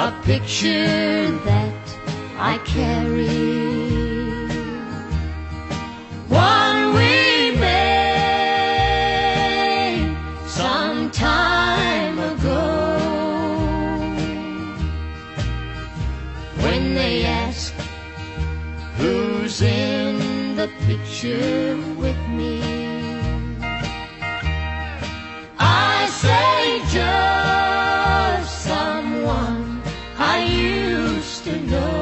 a picture that I carry, one we made some time ago. When they ask who's in the picture with me, I say just someone I used to know,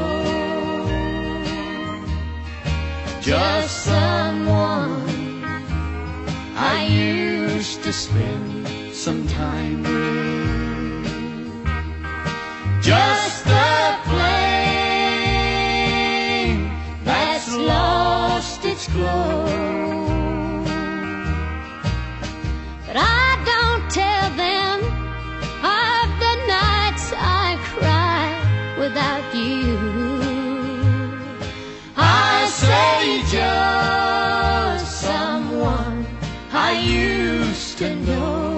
just someone I used to spend some time with, just the flame that's lost its glow. But I don't tell them of the nights I cry without you. I say just someone I used to know,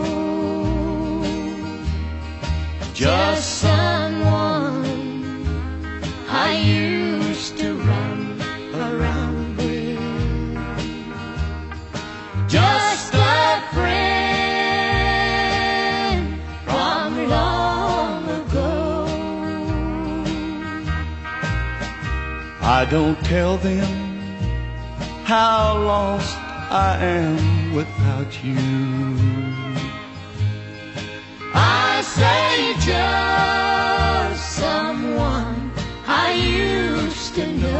just someone I used to run around with, just a friend from long ago. I don't tell them how lost I am without you. I say just someone I used to know,